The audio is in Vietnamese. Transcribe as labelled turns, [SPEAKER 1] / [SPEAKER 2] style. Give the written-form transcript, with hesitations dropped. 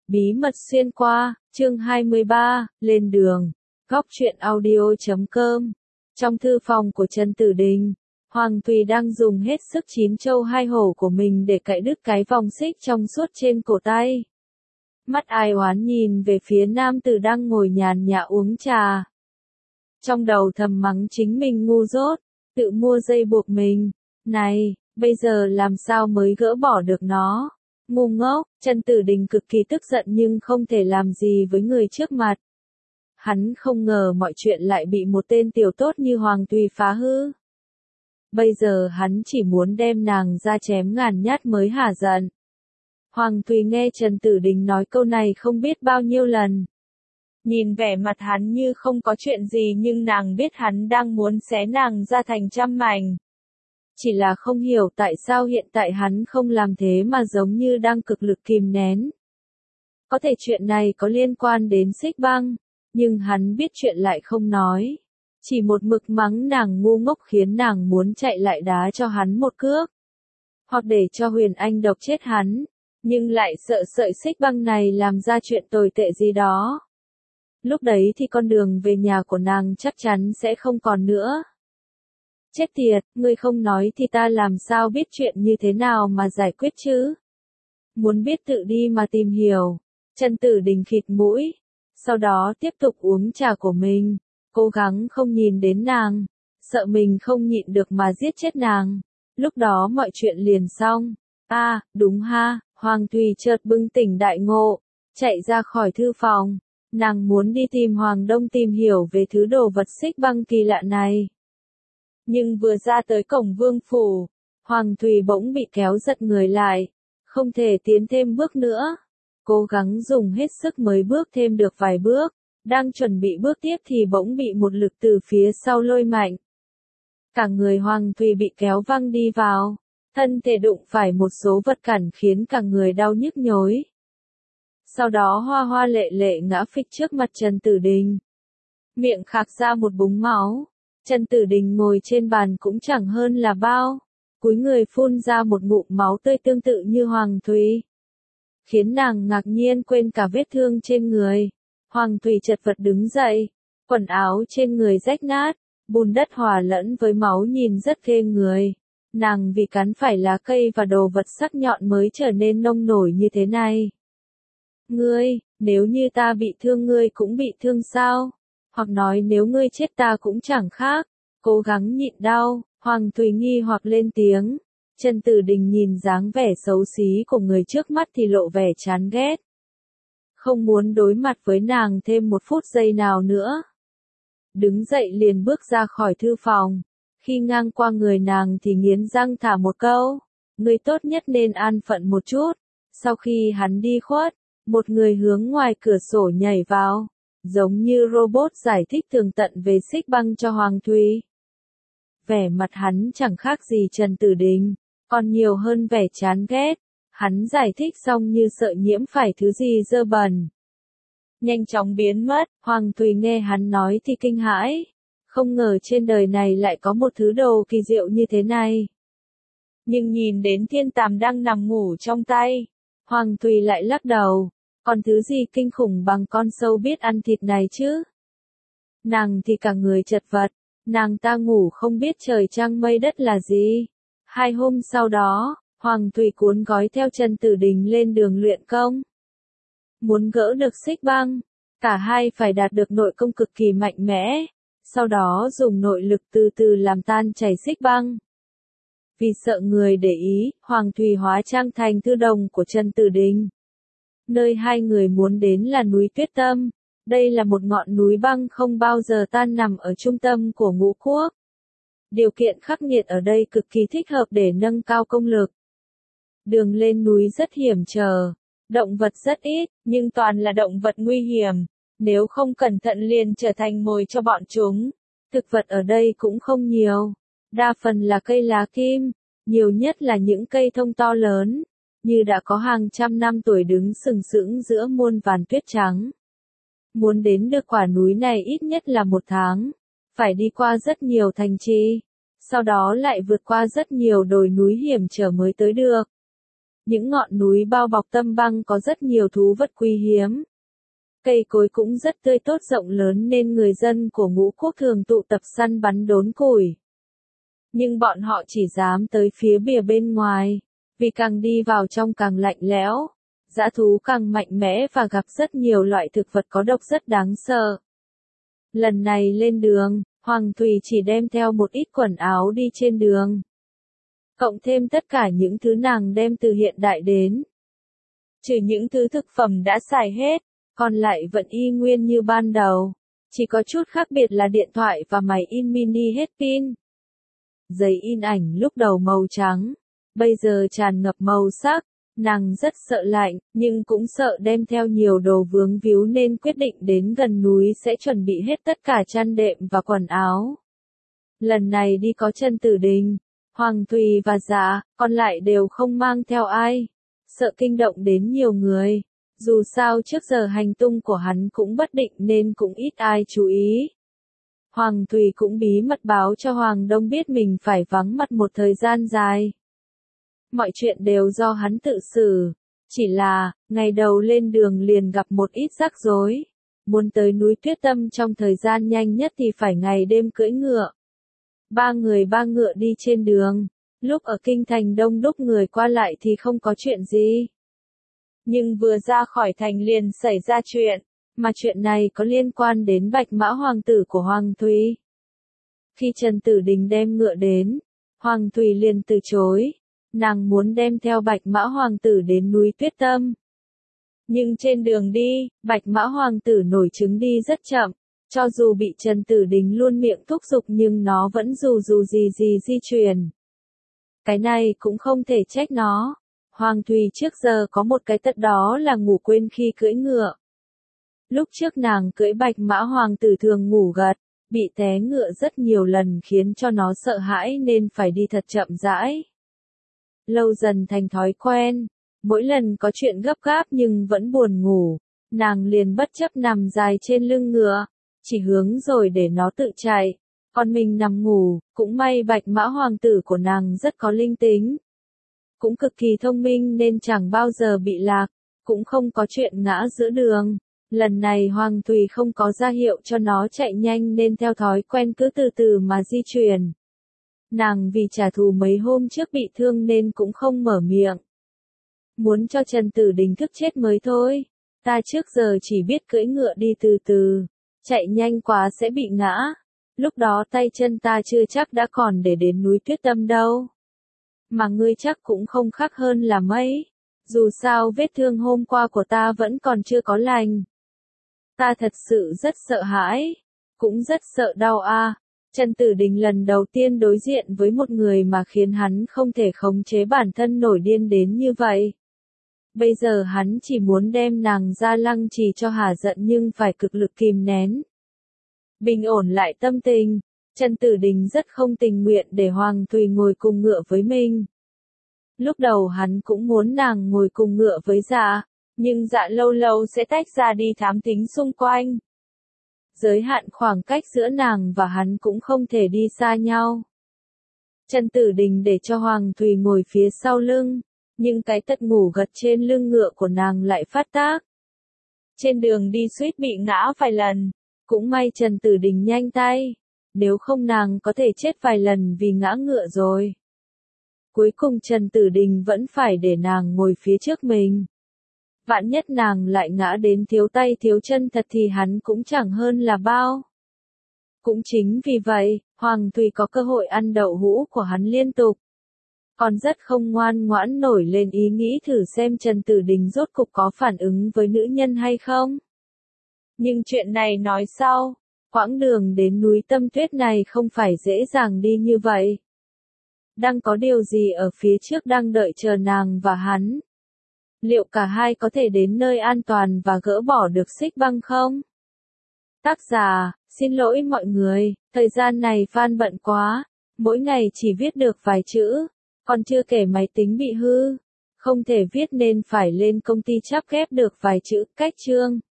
[SPEAKER 1] Bí mật xuyên qua, chương 23, lên đường. Góc truyện audio.com. Trong thư phòng của Trần Tử Đình, Hoàng Tùy đang dùng hết sức chín châu hai hổ của mình để cạy đứt cái vòng xích trong suốt trên cổ tay. Mắt ai oán nhìn về phía nam tử đang ngồi nhàn nhã uống trà. Trong đầu thầm mắng chính mình ngu dốt, tự mua dây buộc mình. Này, bây giờ làm sao mới gỡ bỏ được nó? Ngu ngốc. Trần Tử Đình cực kỳ tức giận nhưng không thể làm gì với người trước mặt. Hắn không ngờ mọi chuyện lại bị một tên tiểu tốt như Hoàng Tùy phá hư. Bây giờ hắn chỉ muốn đem nàng ra chém ngàn nhát mới hả giận. Hoàng Tùy nghe Trần Tử Đình nói câu này không biết bao nhiêu lần. Nhìn vẻ mặt hắn như không có chuyện gì nhưng nàng biết hắn đang muốn xé nàng ra thành trăm mảnh. Chỉ là không hiểu tại sao hiện tại hắn không làm thế mà giống như đang cực lực kìm nén. Có thể chuyện này có liên quan đến Xích Băng, nhưng hắn biết chuyện lại không nói. Chỉ một mực mắng nàng ngu ngốc khiến nàng muốn chạy lại đá cho hắn một cước. Hoặc để cho Huyền Anh độc chết hắn, nhưng lại sợ sợi Xích Băng này làm ra chuyện tồi tệ gì đó. Lúc đấy thì con đường về nhà của nàng chắc chắn sẽ không còn nữa. Chết tiệt, ngươi không nói thì ta làm sao biết chuyện như thế nào mà giải quyết chứ? Muốn biết tự đi mà tìm hiểu. Trần Tử Đình khịt mũi, sau đó tiếp tục uống trà của mình, cố gắng không nhìn đến nàng, sợ mình không nhịn được mà giết chết nàng. Lúc đó mọi chuyện liền xong. Đúng ha, Hoàng Tùy chợt bừng tỉnh đại ngộ, chạy ra khỏi thư phòng. Nàng muốn đi tìm Hoàng Đông tìm hiểu về thứ đồ vật Xích Băng kỳ lạ này. Nhưng vừa ra tới cổng vương phủ, Hoàng Tùy bỗng bị kéo giật người lại, không thể tiến thêm bước nữa. Cố gắng dùng hết sức mới bước thêm được vài bước, đang chuẩn bị bước tiếp thì bỗng bị một lực từ phía sau lôi mạnh. Cả người Hoàng Tùy bị kéo văng đi vào, thân thể đụng phải một số vật cản khiến cả người đau nhức nhối. Sau đó hoa hoa lệ lệ ngã phịch trước mặt Trần Tử Đình. Miệng khạc ra một búng máu. Trần Tử Đình ngồi trên bàn cũng chẳng hơn là bao. Cúi người phun ra một ngụm máu tươi tương tự như Hoàng Tùy. Khiến nàng ngạc nhiên quên cả vết thương trên người. Hoàng Tùy chật vật đứng dậy. Quần áo trên người rách nát. Bùn đất hòa lẫn với máu nhìn rất ghê người. Nàng vì cắn phải lá cây và đồ vật sắc nhọn mới trở nên nông nổi như thế này. Ngươi, nếu như ta bị thương ngươi cũng bị thương sao? Hoặc nói nếu ngươi chết ta cũng chẳng khác. Cố gắng nhịn đau, Hoàng Tùy nghi hoặc lên tiếng. Trần Tử Đình nhìn dáng vẻ xấu xí của người trước mắt thì lộ vẻ chán ghét. Không muốn đối mặt với nàng thêm một phút giây nào nữa. Đứng dậy liền bước ra khỏi thư phòng. Khi ngang qua người nàng thì nghiến răng thả một câu. Ngươi tốt nhất nên an phận một chút. Sau khi hắn đi khuất, một người hướng ngoài cửa sổ nhảy vào. Giống như robot giải thích tường tận về Xích Băng cho Hoàng Tùy. Vẻ mặt hắn chẳng khác gì Trần Tử Đình, còn nhiều hơn vẻ chán ghét. Hắn giải thích xong như sợ nhiễm phải thứ gì dơ bẩn. Nhanh chóng biến mất, Hoàng Tùy nghe hắn nói thì kinh hãi. Không ngờ trên đời này lại có một thứ đồ kỳ diệu như thế này. Nhưng nhìn đến thiên tàm đang nằm ngủ trong tay, Hoàng Tùy lại lắc đầu. Còn thứ gì kinh khủng bằng con sâu biết ăn thịt này chứ? Nàng thì cả người chật vật, nàng ta ngủ không biết trời trăng mây đất là gì. 2 hôm sau đó, Hoàng Tùy cuốn gói theo Trần Tử Đình lên đường luyện công. Muốn gỡ được Xích Băng, cả hai phải đạt được nội công cực kỳ mạnh mẽ, sau đó dùng nội lực từ từ làm tan chảy Xích Băng. Vì sợ người để ý, Hoàng Tùy hóa trang thành thư đồng của Trần Tử Đình. Nơi hai người muốn đến là núi Tuyết Tâm. Đây là một ngọn núi băng không bao giờ tan nằm ở trung tâm của Ngũ Quốc. Điều kiện khắc nghiệt ở đây cực kỳ thích hợp để nâng cao công lực. Đường lên núi rất hiểm trở. Động vật rất ít, nhưng toàn là động vật nguy hiểm. Nếu không cẩn thận liền trở thành mồi cho bọn chúng. Thực vật ở đây cũng không nhiều. Đa phần là cây lá kim. Nhiều nhất là những cây thông to lớn. Như đã có hàng trăm năm tuổi đứng sừng sững giữa muôn vàn tuyết trắng. Muốn đến được quả núi này ít nhất là 1 tháng, phải đi qua rất nhiều thành trì, sau đó lại vượt qua rất nhiều đồi núi hiểm trở mới tới được. Những ngọn núi bao bọc Tâm Băng có rất nhiều thú vật quý hiếm. Cây cối cũng rất tươi tốt rộng lớn nên người dân của Ngũ Quốc thường tụ tập săn bắn đốn củi. Nhưng bọn họ chỉ dám tới phía bìa bên ngoài, vì càng đi vào trong càng lạnh lẽo, dã thú càng mạnh mẽ và gặp rất nhiều loại thực vật có độc rất đáng sợ. Lần này lên đường, Hoàng Thùy chỉ đem theo một ít quần áo đi trên đường. Cộng thêm tất cả những thứ nàng đem từ hiện đại đến. Trừ những thứ thực phẩm đã xài hết, còn lại vẫn y nguyên như ban đầu. Chỉ có chút khác biệt là điện thoại và máy in mini hết pin. Giấy in ảnh lúc đầu màu trắng, bây giờ tràn ngập màu sắc. Nàng rất sợ lạnh, nhưng cũng sợ đem theo nhiều đồ vướng víu nên quyết định đến gần núi sẽ chuẩn bị hết tất cả chăn đệm và quần áo. Lần này đi có Chân Tử Đình, Hoàng Thùy và Dạ, còn lại đều không mang theo ai. Sợ kinh động đến nhiều người. Dù sao trước giờ hành tung của hắn cũng bất định nên cũng ít ai chú ý. Hoàng Thùy cũng bí mật báo cho Hoàng Đông biết mình phải vắng mặt một thời gian dài. Mọi chuyện đều do hắn tự xử. Chỉ là, ngày đầu lên đường liền gặp một ít rắc rối. Muốn tới núi Tuyết Tâm trong thời gian nhanh nhất thì phải ngày đêm cưỡi ngựa. 3 người 3 ngựa đi trên đường. Lúc ở kinh thành đông đúc người qua lại thì không có chuyện gì. Nhưng vừa ra khỏi thành liền xảy ra chuyện, mà chuyện này có liên quan đến Bạch Mã Hoàng tử của Hoàng Thùy. Khi Chân Tử Đình đem ngựa đến, Hoàng Thùy liền từ chối. Nàng muốn đem theo Bạch Mã Hoàng tử đến núi Tuyết Tâm. Nhưng trên đường đi, Bạch Mã Hoàng tử nổi trứng đi rất chậm. Cho dù bị Chân Tử Đình luôn miệng thúc giục nhưng nó vẫn dù gì di chuyển. Cái này cũng không thể trách nó. Hoàng Thùy trước giờ có một cái tật đó là ngủ quên khi cưỡi ngựa. Lúc trước nàng cưỡi Bạch Mã Hoàng tử thường ngủ gật, bị té ngựa rất nhiều lần khiến cho nó sợ hãi nên phải đi thật chậm rãi. Lâu dần thành thói quen, mỗi lần có chuyện gấp gáp nhưng vẫn buồn ngủ, nàng liền bất chấp nằm dài trên lưng ngựa, chỉ hướng rồi để nó tự chạy, còn mình nằm ngủ. Cũng may Bạch Mã Hoàng tử của nàng rất có linh tính, cũng cực kỳ thông minh nên chẳng bao giờ bị lạc, cũng không có chuyện ngã giữa đường. Lần này Hoàng Thùy không có ra hiệu cho nó chạy nhanh nên theo thói quen cứ từ từ mà di chuyển. Nàng vì trả thù mấy hôm trước bị thương nên cũng không mở miệng. Muốn cho Chân Tử Đình thức chết mới thôi. Ta trước giờ chỉ biết cưỡi ngựa đi từ từ, chạy nhanh quá sẽ bị ngã. Lúc đó tay chân ta chưa chắc đã còn để đến núi Tuyết Tâm đâu. Mà ngươi chắc cũng không khác hơn là mấy. Dù sao vết thương hôm qua của ta vẫn còn chưa có lành. Ta thật sự rất sợ hãi, cũng rất sợ đau a. Chân Tử Đình lần đầu tiên đối diện với một người mà khiến hắn không thể khống chế bản thân nổi điên đến như vậy. Bây giờ hắn chỉ muốn đem nàng ra lăng trì cho hả giận nhưng phải cực lực kìm nén. Bình ổn lại tâm tình, Chân Tử Đình rất không tình nguyện để Hoàng Thùy ngồi cùng ngựa với mình. Lúc đầu hắn cũng muốn nàng ngồi cùng ngựa với Dạ, nhưng Dạ lâu lâu sẽ tách ra đi thám thính xung quanh. Giới hạn khoảng cách giữa nàng và hắn cũng không thể đi xa nhau. Chân Tử Đình để cho Hoàng Thùy ngồi phía sau lưng, nhưng cái tật ngủ gật trên lưng ngựa của nàng lại phát tác. Trên đường đi suýt bị ngã vài lần, cũng may Chân Tử Đình nhanh tay, nếu không nàng có thể chết vài lần vì ngã ngựa rồi. Cuối cùng Chân Tử Đình vẫn phải để nàng ngồi phía trước mình. Vạn nhất nàng lại ngã đến thiếu tay thiếu chân thật thì hắn cũng chẳng hơn là bao. Cũng chính vì vậy, Hoàng Thùy có cơ hội ăn đậu hũ của hắn liên tục. Còn rất không ngoan ngoãn nổi lên ý nghĩ thử xem Chân Tử Đình rốt cục có phản ứng với nữ nhân hay không. Nhưng chuyện này nói sau, quãng đường đến núi Tâm Tuyết này không phải dễ dàng đi như vậy. Đang có điều gì ở phía trước đang đợi chờ nàng và hắn? Liệu cả hai có thể đến nơi an toàn và gỡ bỏ được xích băng không? Tác giả, xin lỗi mọi người, thời gian này Phan bận quá, mỗi ngày chỉ viết được vài chữ, còn chưa kể máy tính bị hư, không thể viết nên phải lên công ty chắp ghép được vài chữ, cách chương.